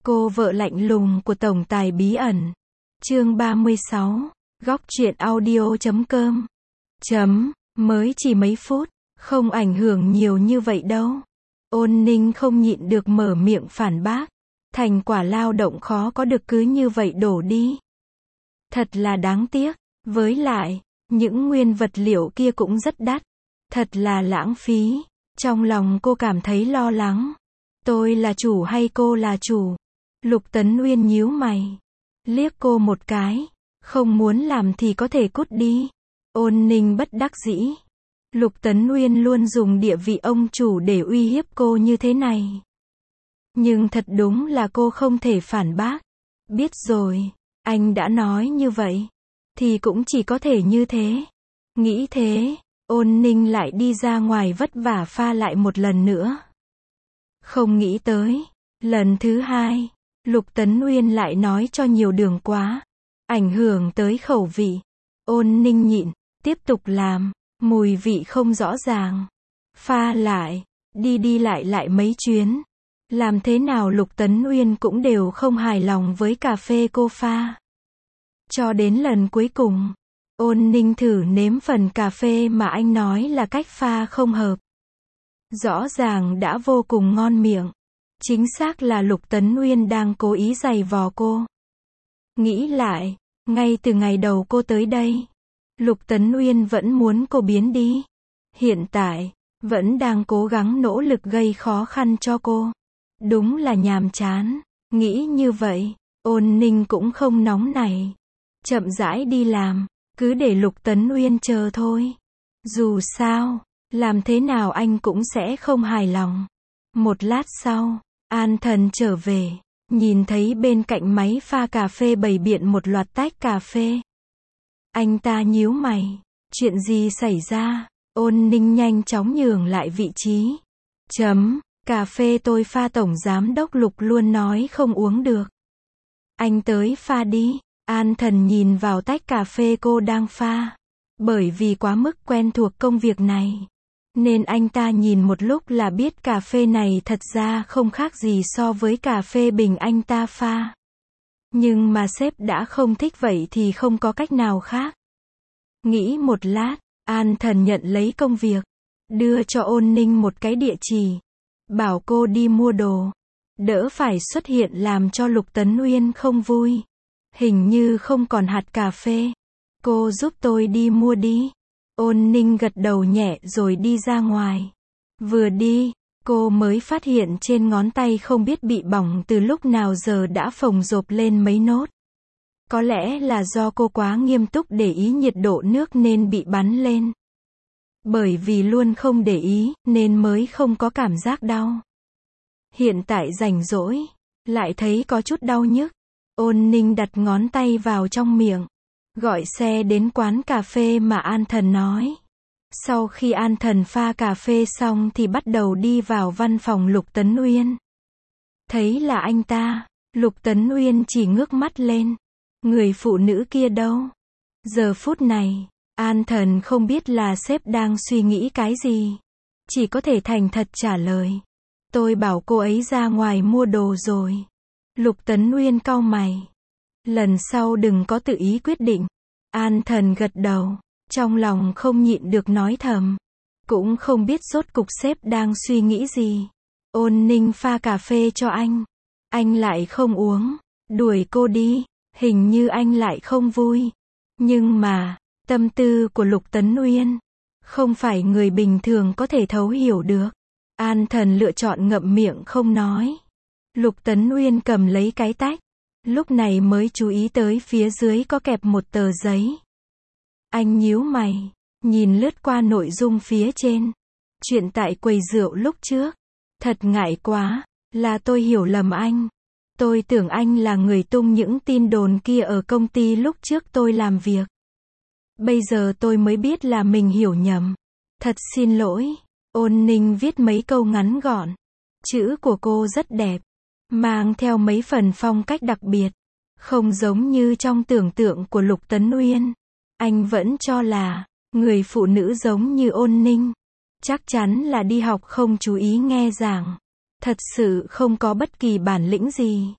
Cô vợ lạnh lùng của tổng tài bí ẩn. Chương 36. Góc truyện audio.com. Mới chỉ mấy phút, không ảnh hưởng nhiều như vậy đâu. Ôn Ninh không nhịn được mở miệng phản bác. Thành quả lao động khó có được cứ như vậy đổ đi. Thật là đáng tiếc. Với lại, những nguyên vật liệu kia cũng rất đắt. Thật là lãng phí. Trong lòng cô cảm thấy lo lắng. Tôi là chủ hay cô là chủ? Lục Tấn Uyên nhíu mày. Liếc cô một cái. Không muốn làm thì có thể cút đi. Ôn Ninh bất đắc dĩ. Lục Tấn Uyên luôn dùng địa vị ông chủ để uy hiếp cô như thế này. Nhưng thật đúng là cô không thể phản bác. Biết rồi, anh đã nói như vậy. Thì cũng chỉ có thể như thế. Nghĩ thế, Ôn Ninh lại đi ra ngoài vất vả pha lại một lần nữa. Không nghĩ tới, lần thứ hai, Lục Tấn Uyên lại nói cho nhiều đường quá. Ảnh hưởng tới khẩu vị. Ôn Ninh nhịn, tiếp tục làm, mùi vị không rõ ràng. Pha lại, đi lại mấy chuyến. Làm thế nào Lục Tấn Uyên cũng đều không hài lòng với cà phê cô pha. Cho đến lần cuối cùng, Ôn Ninh thử nếm phần cà phê mà anh nói là cách pha không hợp. Rõ ràng đã vô cùng ngon miệng. Chính xác là Lục Tấn Uyên đang cố ý giày vò cô. Nghĩ lại, ngay từ ngày đầu cô tới đây, Lục Tấn Uyên vẫn muốn cô biến đi. Hiện tại, vẫn đang cố gắng nỗ lực gây khó khăn cho cô. Đúng là nhàm chán. Nghĩ như vậy, Ôn Ninh cũng không nóng nảy. Chậm rãi đi làm, cứ để Lục Tấn Uyên chờ thôi. Dù sao, làm thế nào anh cũng sẽ không hài lòng. Một lát sau, An Thần trở về, nhìn thấy bên cạnh máy pha cà phê bày biện một loạt tách cà phê. Anh ta nhíu mày, chuyện gì xảy ra? Ôn Ninh nhanh chóng nhường lại vị trí. Cà phê tôi pha tổng giám đốc Lục luôn nói không uống được. Anh tới pha đi. An Thần nhìn vào tách cà phê cô đang pha. Bởi vì quá mức quen thuộc công việc này, nên anh ta nhìn một lúc là biết cà phê này thật ra không khác gì so với cà phê bình anh ta pha. Nhưng mà sếp đã không thích vậy thì không có cách nào khác. Nghĩ một lát, An Thần nhận lấy công việc, đưa cho Ôn Ninh một cái địa chỉ, bảo cô đi mua đồ, đỡ phải xuất hiện làm cho Lục Tấn Uyên không vui. Hình như không còn hạt cà phê. Cô giúp tôi đi mua đi. Ôn Ninh gật đầu nhẹ rồi đi ra ngoài. Vừa đi, cô mới phát hiện trên ngón tay không biết bị bỏng từ lúc nào giờ đã phồng rộp lên mấy nốt. Có lẽ là do cô quá nghiêm túc để ý nhiệt độ nước nên bị bắn lên. Bởi vì luôn không để ý, nên mới không có cảm giác đau. Hiện tại rảnh rỗi, lại thấy có chút đau nhức. Ôn Ninh đặt ngón tay vào trong miệng, gọi xe đến quán cà phê mà An Thần nói. Sau khi An Thần pha cà phê xong thì bắt đầu đi vào văn phòng Lục Tấn Uyên. Thấy là anh ta, Lục Tấn Uyên chỉ ngước mắt lên. Người phụ nữ kia đâu? Giờ phút này, An Thần không biết là sếp đang suy nghĩ cái gì. Chỉ có thể thành thật trả lời. Tôi bảo cô ấy ra ngoài mua đồ rồi. Lục Tấn Uyên cau mày. Lần sau đừng có tự ý quyết định. An Thần gật đầu, trong lòng không nhịn được nói thầm. Cũng không biết rốt cục sếp đang suy nghĩ gì. Ôn Ninh pha cà phê cho anh lại không uống, đuổi cô đi, hình như anh lại không vui. Nhưng mà, tâm tư của Lục Tấn Uyên, không phải người bình thường có thể thấu hiểu được. An Thần lựa chọn ngậm miệng không nói. Lục Tấn Uyên cầm lấy cái tách, lúc này mới chú ý tới phía dưới có kẹp một tờ giấy. Anh nhíu mày, nhìn lướt qua nội dung phía trên. Chuyện tại quầy rượu lúc trước. Thật ngại quá, là tôi hiểu lầm anh. Tôi tưởng anh là người tung những tin đồn kia ở công ty lúc trước tôi làm việc. Bây giờ tôi mới biết là mình hiểu nhầm. Thật xin lỗi. Ôn Ninh viết mấy câu ngắn gọn. Chữ của cô rất đẹp, mang theo mấy phần phong cách đặc biệt, không giống như trong tưởng tượng của Lục Tấn Uyên. Anh vẫn cho là, người phụ nữ giống như Ôn Ninh, chắc chắn là đi học không chú ý nghe giảng, thật sự không có bất kỳ bản lĩnh gì.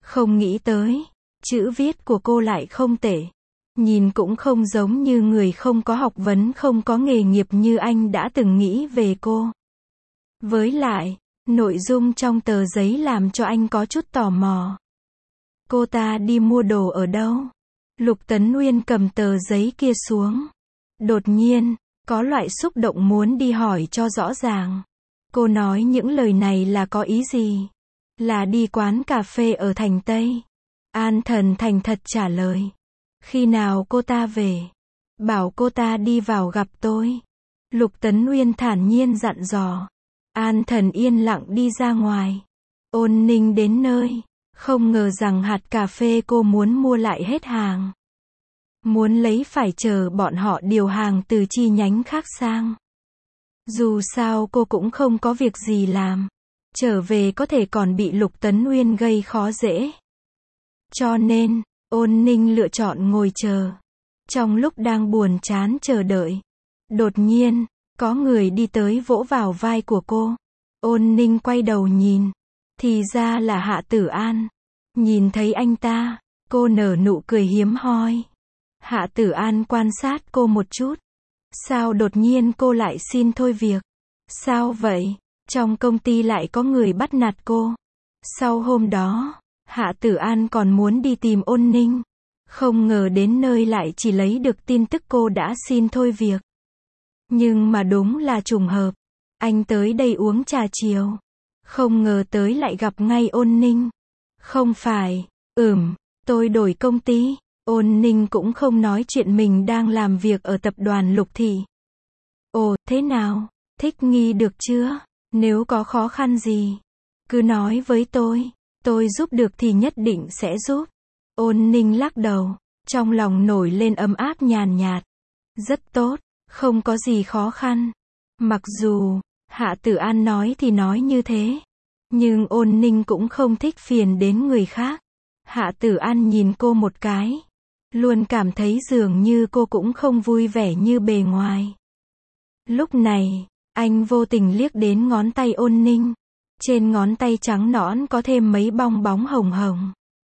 Không nghĩ tới, chữ viết của cô lại không tệ. Nhìn cũng không giống như người không có học vấn không có nghề nghiệp như anh đã từng nghĩ về cô. Với lại, nội dung trong tờ giấy làm cho anh có chút tò mò. Cô ta đi mua đồ ở đâu? Lục Tấn Uyên cầm tờ giấy kia xuống. Đột nhiên, có loại xúc động muốn đi hỏi cho rõ ràng. Cô nói những lời này là có ý gì? Là đi quán cà phê ở thành Tây. An Thần thành thật trả lời. Khi nào cô ta về? Bảo cô ta đi vào gặp tôi. Lục Tấn Uyên thản nhiên dặn dò. An Thần yên lặng đi ra ngoài. Ôn Ninh đến nơi. Không ngờ rằng hạt cà phê cô muốn mua lại hết hàng. Muốn lấy phải chờ bọn họ điều hàng từ chi nhánh khác sang. Dù sao cô cũng không có việc gì làm. Trở về có thể còn bị Lục Tấn Uyên gây khó dễ. Cho nên, Ôn Ninh lựa chọn ngồi chờ. Trong lúc đang buồn chán chờ đợi, đột nhiên, có người đi tới vỗ vào vai của cô. Ôn Ninh quay đầu nhìn. Thì ra là Hạ Tử An. Nhìn thấy anh ta, cô nở nụ cười hiếm hoi. Hạ Tử An quan sát cô một chút. Sao đột nhiên cô lại xin thôi việc? Sao vậy? Trong công ty lại có người bắt nạt cô. Sau hôm đó, Hạ Tử An còn muốn đi tìm Ôn Ninh. Không ngờ đến nơi lại chỉ lấy được tin tức cô đã xin thôi việc. Nhưng mà đúng là trùng hợp. Anh tới đây uống trà chiều. Không ngờ tới lại gặp ngay Ôn Ninh. Không phải, tôi đổi công ty. Ôn Ninh cũng không nói chuyện mình đang làm việc ở tập đoàn Lục Thị. Ồ, thế nào? Thích nghi được chưa? Nếu có khó khăn gì, cứ nói với tôi giúp được thì nhất định sẽ giúp. Ôn Ninh lắc đầu, trong lòng nổi lên ấm áp nhàn nhạt. Rất tốt, không có gì khó khăn. Mặc dù, Hạ Tử An nói thì nói như thế, nhưng Ôn Ninh cũng không thích phiền đến người khác. Hạ Tử An nhìn cô một cái, luôn cảm thấy dường như cô cũng không vui vẻ như bề ngoài. Lúc này, anh vô tình liếc đến ngón tay Ôn Ninh. Trên ngón tay trắng nõn có thêm mấy bong bóng hồng hồng.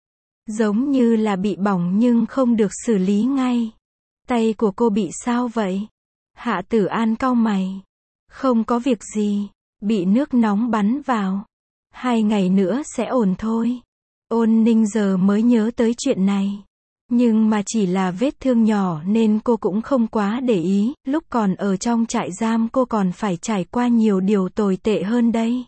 Giống như là bị bỏng nhưng không được xử lý ngay. Tay của cô bị sao vậy? Hạ Tử An cau mày. Không có việc gì, bị nước nóng bắn vào. 2 ngày nữa sẽ ổn thôi. Ôn Ninh giờ mới nhớ tới chuyện này. Nhưng mà chỉ là vết thương nhỏ nên cô cũng không quá để ý. Lúc còn ở trong trại giam cô còn phải trải qua nhiều điều tồi tệ hơn đây.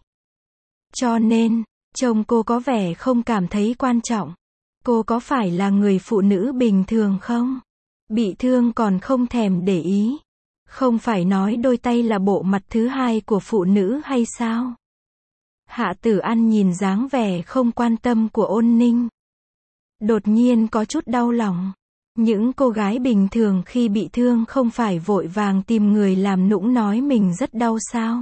Cho nên, trông cô có vẻ không cảm thấy quan trọng. Cô có phải là người phụ nữ bình thường không? Bị thương còn không thèm để ý. Không phải nói đôi tay là bộ mặt thứ hai của phụ nữ hay sao? Hạ Tử An nhìn dáng vẻ không quan tâm của Ôn Ninh. Đột nhiên có chút đau lòng. Những cô gái bình thường khi bị thương không phải vội vàng tìm người làm nũng nói mình rất đau sao?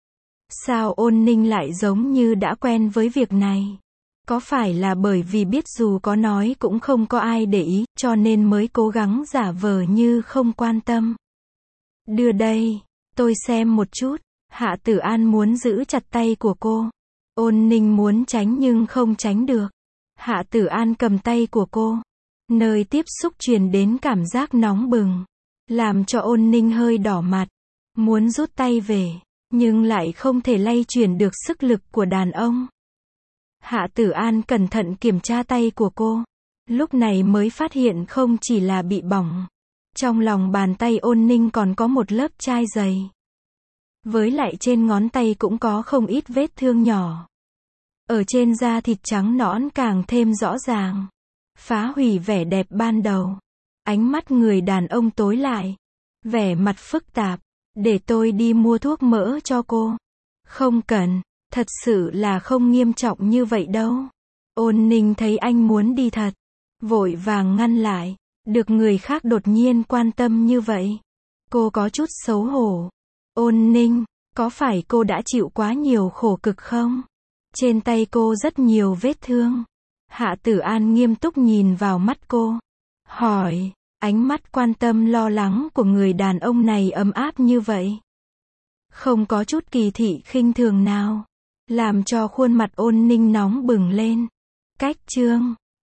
Sao Ôn Ninh lại giống như đã quen với việc này? Có phải là bởi vì biết dù có nói cũng không có ai để ý, cho nên mới cố gắng giả vờ như không quan tâm? Đưa đây, tôi xem một chút. Hạ Tử An muốn giữ chặt tay của cô. Ôn Ninh muốn tránh nhưng không tránh được. Hạ Tử An cầm tay của cô. Nơi tiếp xúc truyền đến cảm giác nóng bừng. Làm cho Ôn Ninh hơi đỏ mặt. Muốn rút tay về, nhưng lại không thể lay chuyển được sức lực của đàn ông. Hạ Tử An cẩn thận kiểm tra tay của cô. Lúc này mới phát hiện không chỉ là bị bỏng. Trong lòng bàn tay Ôn Ninh còn có một lớp chai dày. Với lại trên ngón tay cũng có không ít vết thương nhỏ. Ở trên da thịt trắng nõn càng thêm rõ ràng. Phá hủy vẻ đẹp ban đầu. Ánh mắt người đàn ông tối lại. Vẻ mặt phức tạp. Để tôi đi mua thuốc mỡ cho cô. Không cần, thật sự là không nghiêm trọng như vậy đâu. Ôn Ninh thấy anh muốn đi thật. Vội vàng ngăn lại. Được người khác đột nhiên quan tâm như vậy. Cô có chút xấu hổ. Ôn Ninh, có phải cô đã chịu quá nhiều khổ cực không? Trên tay cô rất nhiều vết thương. Hạ Tử An nghiêm túc nhìn vào mắt cô. Hỏi, ánh mắt quan tâm lo lắng của người đàn ông này ấm áp như vậy. Không có chút kỳ thị khinh thường nào. Làm cho khuôn mặt Ôn Ninh nóng bừng lên. Cách chương